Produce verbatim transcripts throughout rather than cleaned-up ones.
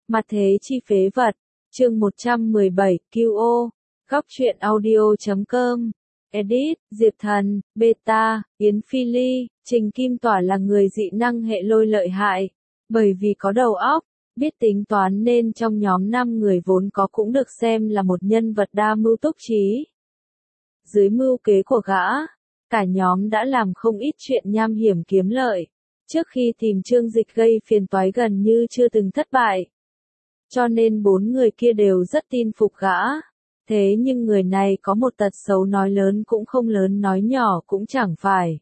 Mặt thế chi phế vật, chương một trăm mười bảy, quy ô, góc truyện audio chấm com, edit, Diệp Thần, beta, Yến Phi Ly, Trình Kim Tỏa là người dị năng hệ lôi lợi hại, bởi vì có đầu óc, biết tính toán nên trong nhóm năm người vốn có cũng được xem là một nhân vật đa mưu túc trí. Dưới mưu kế của gã, cả nhóm đã làm không ít chuyện nham hiểm kiếm lợi, trước khi tìm Trương Dịch gây phiền toái gần như chưa từng thất bại. Cho nên bốn người kia đều rất tin phục gã. Thế nhưng người này có một tật xấu nói lớn cũng không lớn nói nhỏ cũng chẳng phải.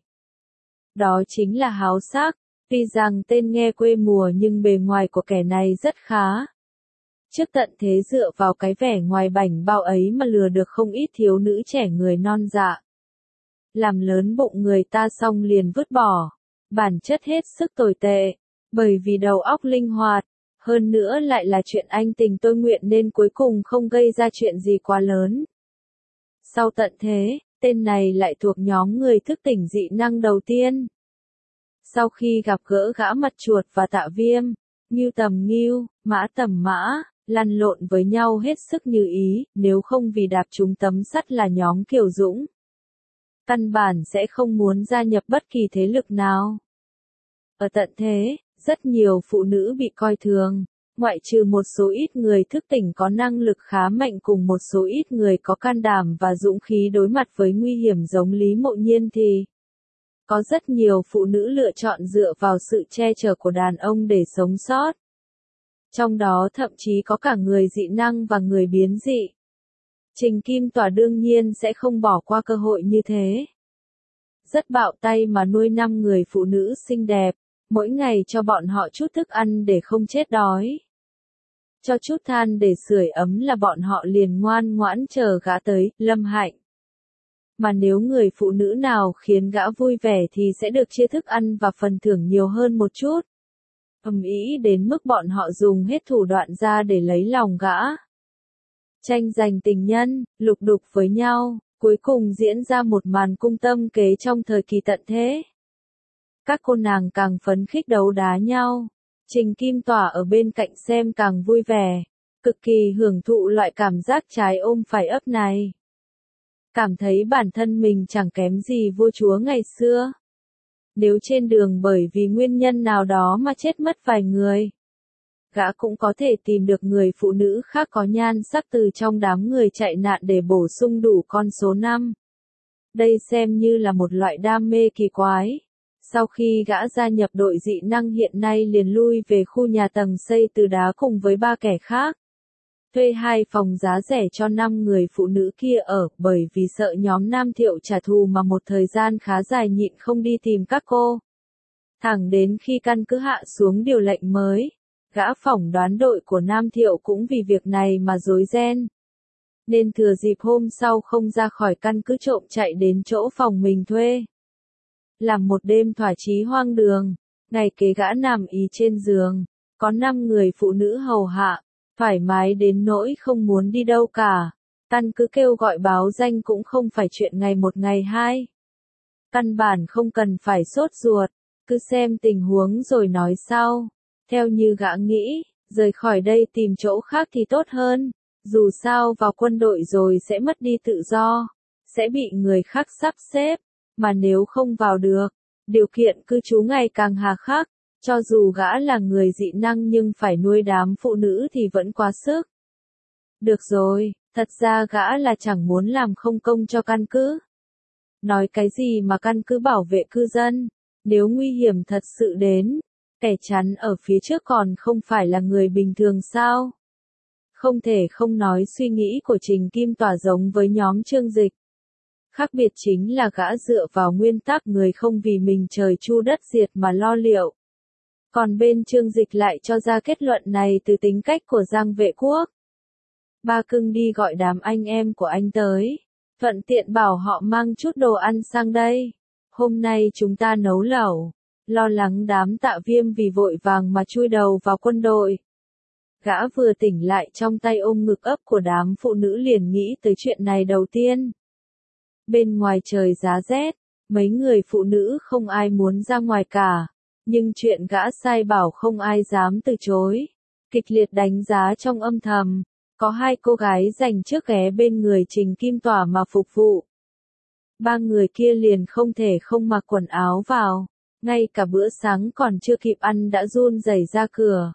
Đó chính là háo sắc, tuy rằng tên nghe quê mùa nhưng bề ngoài của kẻ này rất khá. Trước tận thế dựa vào cái vẻ ngoài bảnh bao ấy mà lừa được không ít thiếu nữ trẻ người non dạ. Làm lớn bụng người ta xong liền vứt bỏ, bản chất hết sức tồi tệ, bởi vì đầu óc linh hoạt. Hơn nữa lại là chuyện anh tình tôi nguyện nên cuối cùng không gây ra chuyện gì quá lớn. Sau tận thế, tên này lại thuộc nhóm người thức tỉnh dị năng đầu tiên. Sau khi gặp gỡ gã mặt chuột và Tạ Viêm, Ngưu tầm Ngưu, Mã tầm Mã, lăn lộn với nhau hết sức như ý, nếu không vì đạp trúng tấm sắt là nhóm Kiều Dũng. Căn bản sẽ không muốn gia nhập bất kỳ thế lực nào. Ở tận thế, rất nhiều phụ nữ bị coi thường, ngoại trừ một số ít người thức tỉnh có năng lực khá mạnh cùng một số ít người có can đảm và dũng khí đối mặt với nguy hiểm giống Lý Mộ Nhiên thì có rất nhiều phụ nữ lựa chọn dựa vào sự che chở của đàn ông để sống sót. Trong đó thậm chí có cả người dị năng và người biến dị. Trình Kim Tỏa đương nhiên sẽ không bỏ qua cơ hội như thế. Rất bạo tay mà nuôi năm người phụ nữ xinh đẹp. Mỗi ngày cho bọn họ chút thức ăn để không chết đói. Cho chút than để sưởi ấm là bọn họ liền ngoan ngoãn chờ gã tới, Lâm Hạnh. Mà nếu người phụ nữ nào khiến gã vui vẻ thì sẽ được chia thức ăn và phần thưởng nhiều hơn một chút. Ầm ĩ đến mức bọn họ dùng hết thủ đoạn ra để lấy lòng gã. Tranh giành tình nhân, lục đục với nhau, cuối cùng diễn ra một màn cung tâm kế trong thời kỳ tận thế. Các cô nàng càng phấn khích đấu đá nhau, Trình Kim Tỏa ở bên cạnh xem càng vui vẻ, cực kỳ hưởng thụ loại cảm giác trái ôm phải ấp này. Cảm thấy bản thân mình chẳng kém gì vua chúa ngày xưa. Nếu trên đường bởi vì nguyên nhân nào đó mà chết mất vài người, gã cũng có thể tìm được người phụ nữ khác có nhan sắc từ trong đám người chạy nạn để bổ sung đủ con số năm. Đây xem như là một loại đam mê kỳ quái. Sau khi gã gia nhập đội dị năng hiện nay liền lui về khu nhà tầng xây từ đá cùng với ba kẻ khác. Thuê hai phòng giá rẻ cho năm người phụ nữ kia ở, bởi vì sợ nhóm Nam Thiệu trả thù mà một thời gian khá dài nhịn không đi tìm các cô. Thẳng đến khi căn cứ hạ xuống điều lệnh mới, gã phỏng đoán đội của Nam Thiệu cũng vì việc này mà rối ren. Nên thừa dịp hôm sau không ra khỏi căn cứ trộm chạy đến chỗ phòng mình thuê. Làm một đêm thỏa chí hoang đường, ngày kế gã nằm ý trên giường, có năm người phụ nữ hầu hạ, thoải mái đến nỗi không muốn đi đâu cả. Căn cứ kêu gọi báo danh cũng không phải chuyện ngày một ngày hai. Căn bản không cần phải sốt ruột, cứ xem tình huống rồi nói sau. Theo như gã nghĩ, rời khỏi đây tìm chỗ khác thì tốt hơn, dù sao vào quân đội rồi sẽ mất đi tự do, sẽ bị người khác sắp xếp. Mà nếu không vào được, điều kiện cư trú ngày càng hà khắc, cho dù gã là người dị năng nhưng phải nuôi đám phụ nữ thì vẫn quá sức. Được rồi, thật ra gã là chẳng muốn làm không công cho căn cứ. Nói cái gì mà căn cứ bảo vệ cư dân, nếu nguy hiểm thật sự đến, kẻ chắn ở phía trước còn không phải là người bình thường sao? Không thể không nói suy nghĩ của Trình Kim Tỏa giống với nhóm Trương Dịch. Khác biệt chính là gã dựa vào nguyên tắc người không vì mình trời chu đất diệt mà lo liệu. Còn bên Trương Dịch lại cho ra kết luận này từ tính cách của Giang Vệ Quốc. Ba cưng đi gọi đám anh em của anh tới, thuận tiện bảo họ mang chút đồ ăn sang đây. Hôm nay chúng ta nấu lẩu, lo lắng đám Tạ Viêm vì vội vàng mà chui đầu vào quân đội. Gã vừa tỉnh lại trong tay ôm ngực ấp của đám phụ nữ liền nghĩ tới chuyện này đầu tiên. Bên ngoài trời giá rét, mấy người phụ nữ không ai muốn ra ngoài cả, nhưng chuyện gã sai bảo không ai dám từ chối. kịch liệt đánh giá trong âm thầm. Có hai cô gái dành trước ghé bên người Trình Kim Tỏa mà phục vụ. Ba người kia liền không thể không mặc quần áo vào. Ngay cả bữa sáng còn chưa kịp ăn đã run rẩy ra cửa.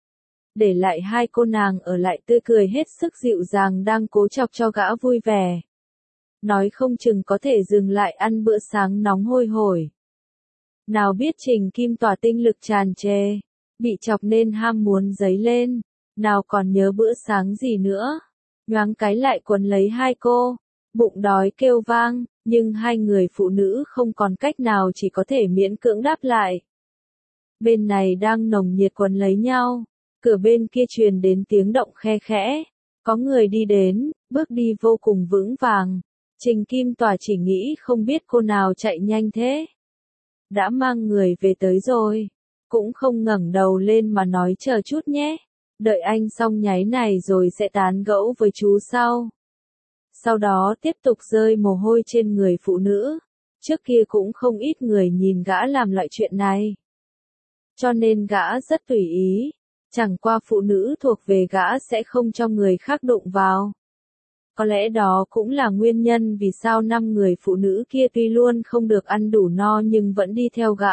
Để lại hai cô nàng ở lại tươi cười hết sức dịu dàng đang cố chọc cho gã vui vẻ. Nói không chừng có thể dừng lại ăn bữa sáng nóng hôi hổi. Nào biết Trình Kim Tỏa tinh lực tràn trề, bị chọc nên ham muốn dấy lên, nào còn nhớ bữa sáng gì nữa. Nhoáng cái lại quấn lấy hai cô, bụng đói kêu vang, nhưng hai người phụ nữ không còn cách nào chỉ có thể miễn cưỡng đáp lại. Bên này đang nồng nhiệt quấn lấy nhau, cửa bên kia truyền đến tiếng động khe khẽ, có người đi đến, bước đi vô cùng vững vàng. Trình Kim Tỏa chỉ nghĩ không biết cô nào chạy nhanh thế. Đã mang người về tới rồi, cũng không ngẩng đầu lên mà nói chờ chút nhé, đợi anh xong nháy này rồi sẽ tán gẫu với chú sau. Sau đó tiếp tục rơi mồ hôi trên người phụ nữ, trước kia cũng không ít người nhìn gã làm loại chuyện này. Cho nên gã rất tùy ý, chẳng qua phụ nữ thuộc về gã sẽ không cho người khác đụng vào. Có lẽ đó cũng là nguyên nhân vì sao năm người phụ nữ kia tuy luôn không được ăn đủ no nhưng vẫn đi theo gã.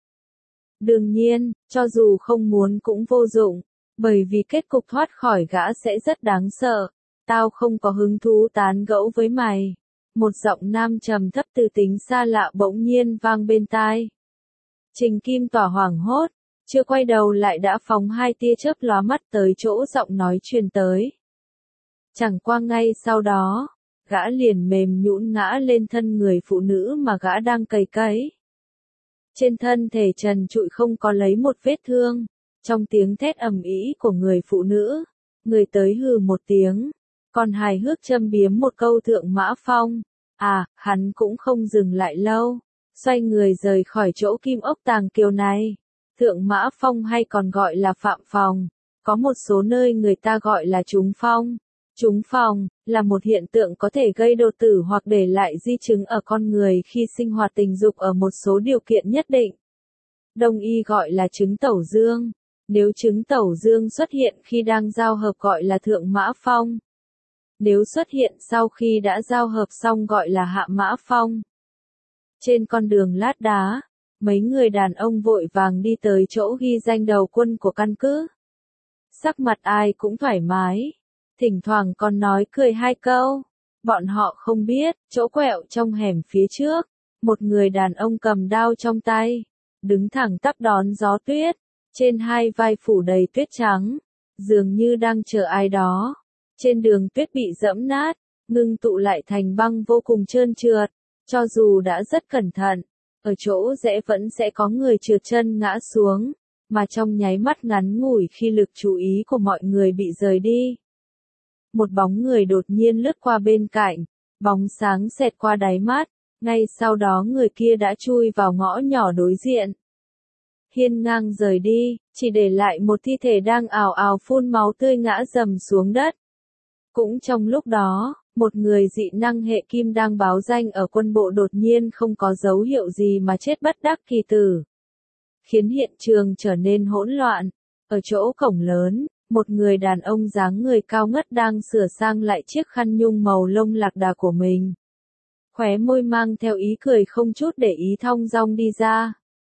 Đương nhiên, cho dù không muốn cũng vô dụng, bởi vì kết cục thoát khỏi gã sẽ rất đáng sợ. Tao không có hứng thú tán gẫu với mày. Một giọng nam trầm thấp từ tính xa lạ bỗng nhiên vang bên tai. Trình Kim Tỏa hoảng hốt, chưa quay đầu lại đã phóng hai tia chớp lóa mắt tới chỗ giọng nói truyền tới. Chẳng qua ngay sau đó, gã liền mềm nhũn ngã lên thân người phụ nữ mà gã đang cầy cấy. Trên thân thể trần trụi không có lấy một vết thương, trong tiếng thét ầm ĩ của người phụ nữ, người tới hừ một tiếng, còn hài hước châm biếm một câu Thượng Mã Phong. À, hắn cũng không dừng lại lâu, xoay người rời khỏi chỗ kim ốc tàng kiều này. Thượng Mã Phong hay còn gọi là Phạm Phòng, có một số nơi người ta gọi là trúng phong. Trúng phong là một hiện tượng có thể gây đột tử hoặc để lại di chứng ở con người khi sinh hoạt tình dục ở một số điều kiện nhất định. Đông y gọi là chứng tẩu dương. Nếu chứng tẩu dương xuất hiện khi đang giao hợp gọi là thượng mã phong. Nếu xuất hiện sau khi đã giao hợp xong gọi là hạ mã phong. Trên con đường lát đá, mấy người đàn ông vội vàng đi tới chỗ ghi danh đầu quân của căn cứ. Sắc mặt ai cũng thoải mái, thỉnh thoảng còn nói cười hai câu. Bọn họ không biết, chỗ quẹo trong hẻm phía trước, một người đàn ông cầm đao trong tay, đứng thẳng tắp đón gió tuyết, trên hai vai phủ đầy tuyết trắng, dường như đang chờ ai đó. Trên đường tuyết bị dẫm nát, ngưng tụ lại thành băng vô cùng trơn trượt, cho dù đã rất cẩn thận, ở chỗ rẽ vẫn sẽ có người trượt chân ngã xuống, mà trong nháy mắt ngắn ngủi khi lực chú ý của mọi người bị rời đi. Một bóng người đột nhiên lướt qua bên cạnh, bóng sáng xẹt qua đáy mắt, ngay sau đó người kia đã chui vào ngõ nhỏ đối diện. Hiên ngang rời đi, chỉ để lại một thi thể đang ào ào phun máu tươi ngã rầm xuống đất. Cũng trong lúc đó, một người dị năng hệ kim đang báo danh ở quân bộ đột nhiên không có dấu hiệu gì mà chết bất đắc kỳ tử, khiến hiện trường trở nên hỗn loạn. Ở chỗ cổng lớn, một người đàn ông dáng người cao ngất đang sửa sang lại chiếc khăn nhung màu lông lạc đà của mình. Khóe môi mang theo ý cười không chút để ý thong dong đi ra.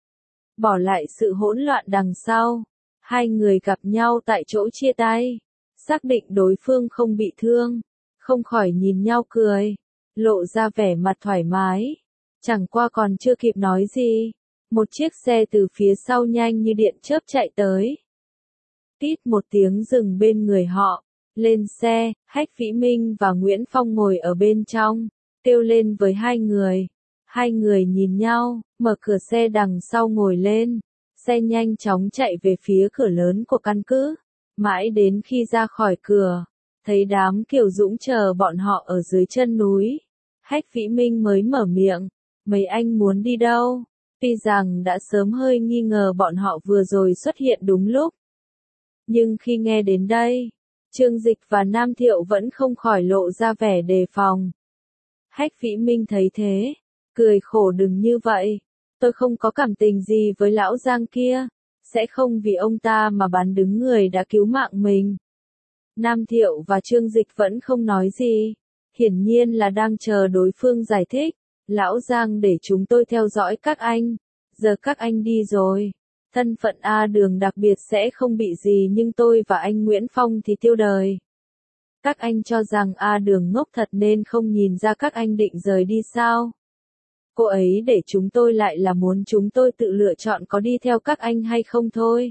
Bỏ lại sự hỗn loạn đằng sau, hai người gặp nhau tại chỗ chia tay. Xác định đối phương không bị thương, không khỏi nhìn nhau cười, lộ ra vẻ mặt thoải mái. Chẳng qua còn chưa kịp nói gì, một chiếc xe từ phía sau nhanh như điện chớp chạy tới. Tít một tiếng dừng bên người họ, lên xe, Hách Vĩ Minh và Nguyễn Phong ngồi ở bên trong, kêu lên với hai người. Hai người nhìn nhau, mở cửa xe đằng sau ngồi lên, xe nhanh chóng chạy về phía cửa lớn của căn cứ. Mãi đến khi ra khỏi cửa, thấy đám Kiều Dũng chờ bọn họ ở dưới chân núi, Hách Vĩ Minh mới mở miệng, mấy anh muốn đi đâu? Tuy rằng đã sớm hơi nghi ngờ bọn họ vừa rồi xuất hiện đúng lúc. Nhưng khi nghe đến đây, Trương Dịch và Nam Thiệu vẫn không khỏi lộ ra vẻ đề phòng. Hách Vĩ Minh thấy thế, cười khổ đừng như vậy, tôi không có cảm tình gì với lão Giang kia. sẽ không vì ông ta mà bán đứng người đã cứu mạng mình. Nam Thiệu và Trương Dịch vẫn không nói gì, hiển nhiên là đang chờ đối phương giải thích. Lão Giang để chúng tôi theo dõi các anh, giờ các anh đi rồi. Thân phận A Đường đặc biệt sẽ không bị gì nhưng tôi và anh Nguyễn Phong thì tiêu đời. Các anh cho rằng A Đường ngốc thật nên không nhìn ra các anh định rời đi sao? Cô ấy để chúng tôi lại là muốn chúng tôi tự lựa chọn có đi theo các anh hay không thôi.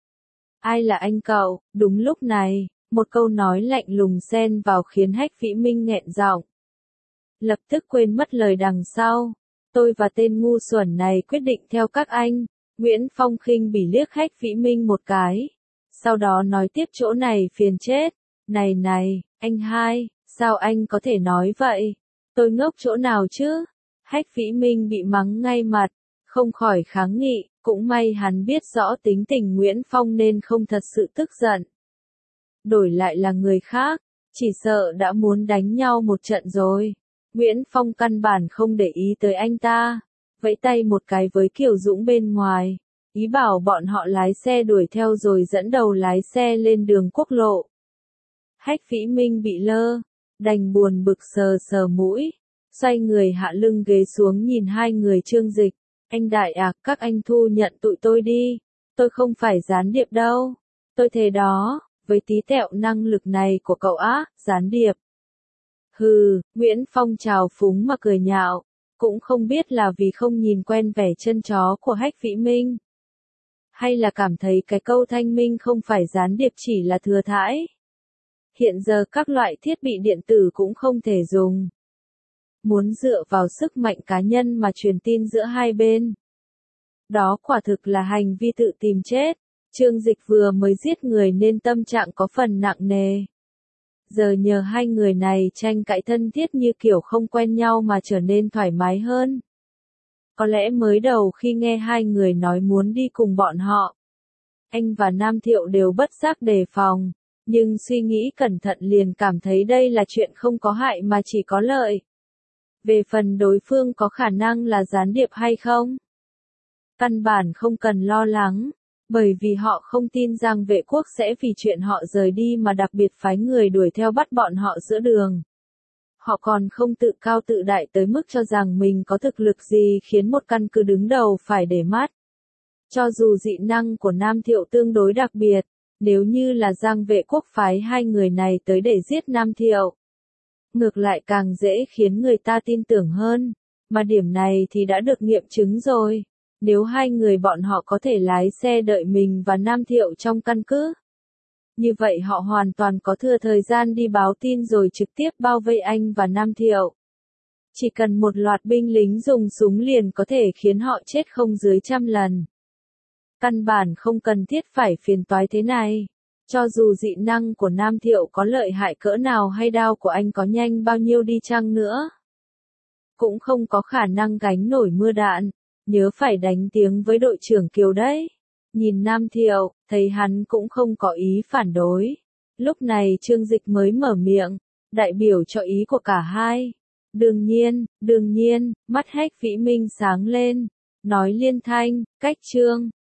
Ai là anh cậu? Đúng lúc này, một câu nói lạnh lùng xen vào khiến Hách Vĩ Minh nghẹn giọng. Lập tức quên mất lời đằng sau. Tôi và tên ngu xuẩn này quyết định theo các anh. Nguyễn Phong khinh bỉ liếc Hách Vĩ Minh một cái. Sau đó nói tiếp chỗ này phiền chết. Này này, anh hai, sao anh có thể nói vậy? Tôi ngốc chỗ nào chứ? Hách Vĩ Minh bị mắng ngay mặt, không khỏi kháng nghị, cũng may hắn biết rõ tính tình Nguyễn Phong nên không thật sự tức giận. Đổi lại là người khác, chỉ sợ đã muốn đánh nhau một trận rồi. Nguyễn Phong căn bản không để ý tới anh ta, vẫy tay một cái với Kiều Dũng bên ngoài, ý bảo bọn họ lái xe đuổi theo rồi dẫn đầu lái xe lên đường quốc lộ. Hách Vĩ Minh bị lơ, đành buồn bực sờ sờ mũi, xoay người hạ lưng ghế xuống nhìn hai người Trương Dịch. Anh Đại à, các anh thu nhận tụi tôi đi, tôi không phải gián điệp đâu, tôi thề đó, với tí tẹo năng lực này của cậu á, gián điệp. Hừ, Nguyễn Phong trào phúng mà cười nhạo, cũng không biết là vì không nhìn quen vẻ chân chó của Hách Vĩ Minh. Hay là cảm thấy cái câu thanh minh không phải gián điệp chỉ là thừa thãi. Hiện giờ các loại thiết bị điện tử cũng không thể dùng. Muốn dựa vào sức mạnh cá nhân mà truyền tin giữa hai bên. Đó quả thực là hành vi tự tìm chết. Trương Dịch vừa mới giết người nên tâm trạng có phần nặng nề. Giờ nhờ hai người này tranh cãi thân thiết như kiểu không quen nhau mà trở nên thoải mái hơn. Có lẽ mới đầu khi nghe hai người nói muốn đi cùng bọn họ, anh và Nam Thiệu đều bất giác đề phòng, nhưng suy nghĩ cẩn thận liền cảm thấy đây là chuyện không có hại mà chỉ có lợi. Về phần đối phương có khả năng là gián điệp hay không, căn bản không cần lo lắng, bởi vì họ không tin rằng vệ quốc sẽ vì chuyện họ rời đi mà đặc biệt phái người đuổi theo bắt bọn họ giữa đường. Họ còn không tự cao tự đại tới mức cho rằng mình có thực lực gì khiến một căn cứ đứng đầu phải để mắt. Cho dù dị năng của Nam Thiệu tương đối đặc biệt, nếu như là Giang vệ quốc phái hai người này tới để giết Nam Thiệu, ngược lại càng dễ khiến người ta tin tưởng hơn, mà điểm này thì đã được nghiệm chứng rồi. Nếu hai người bọn họ có thể lái xe đợi mình và Nam Thiệu trong căn cứ, như vậy họ hoàn toàn có thừa thời gian đi báo tin rồi trực tiếp bao vây anh và Nam Thiệu. Chỉ cần một loạt binh lính dùng súng liền có thể khiến họ chết không dưới trăm lần. Căn bản không cần thiết phải phiền toái thế này. Cho dù dị năng của Nam Thiệu có lợi hại cỡ nào hay đao của anh có nhanh bao nhiêu đi chăng nữa, cũng không có khả năng gánh nổi mưa đạn. Nhớ phải đánh tiếng với đội trưởng Kiều đấy. Nhìn Nam Thiệu, thấy hắn cũng không có ý phản đối. Lúc này Trương Dịch mới mở miệng, đại biểu cho ý của cả hai. Đương nhiên, đương nhiên, mắt Hách Vĩ Minh sáng lên, nói liên thanh, cách Trương.